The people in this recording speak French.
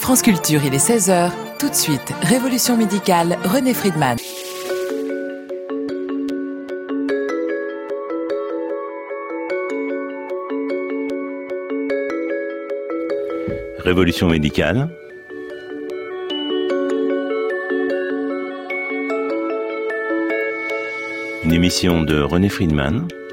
France Culture, il est 16h. Tout de suite, Révolution médicale, René Friedman. Révolution médicale. Une émission de René Friedman.